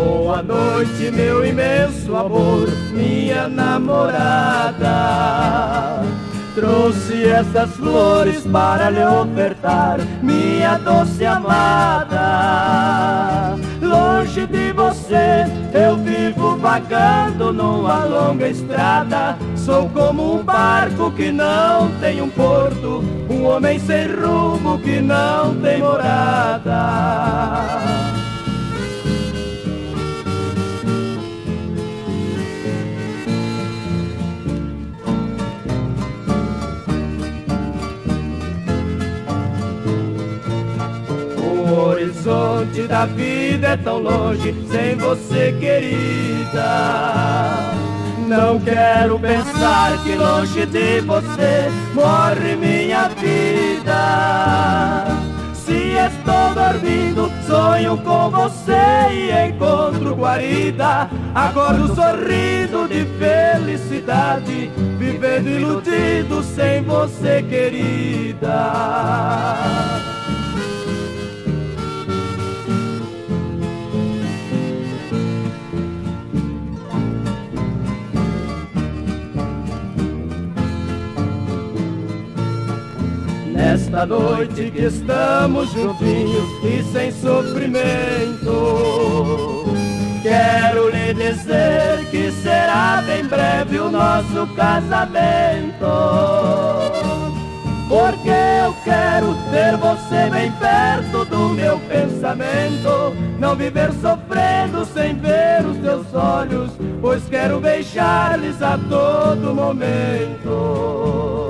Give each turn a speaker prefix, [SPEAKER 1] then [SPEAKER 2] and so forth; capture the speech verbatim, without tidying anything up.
[SPEAKER 1] Boa noite, meu imenso amor, minha namorada. Trouxe essas flores para lhe ofertar, minha doce amada. Longe de você, eu vivo vagando numa longa estrada. Sou como um barco que não tem um porto, um homem sem rumo que não tem morada. O horizonte da vida é tão longe sem você, querida. Não quero pensar que longe de você morre minha vida. Se estou dormindo, sonho com você e encontro guarida. Acordo sorrindo de felicidade, vivendo iludido sem você, querida. Nesta noite que estamos juntinhos e sem sofrimento, quero lhe dizer que será bem breve o nosso casamento. Porque eu quero ter você bem perto do meu pensamento, não viver sofrendo sem ver os teus olhos, pois quero beijar-lhes a todo momento.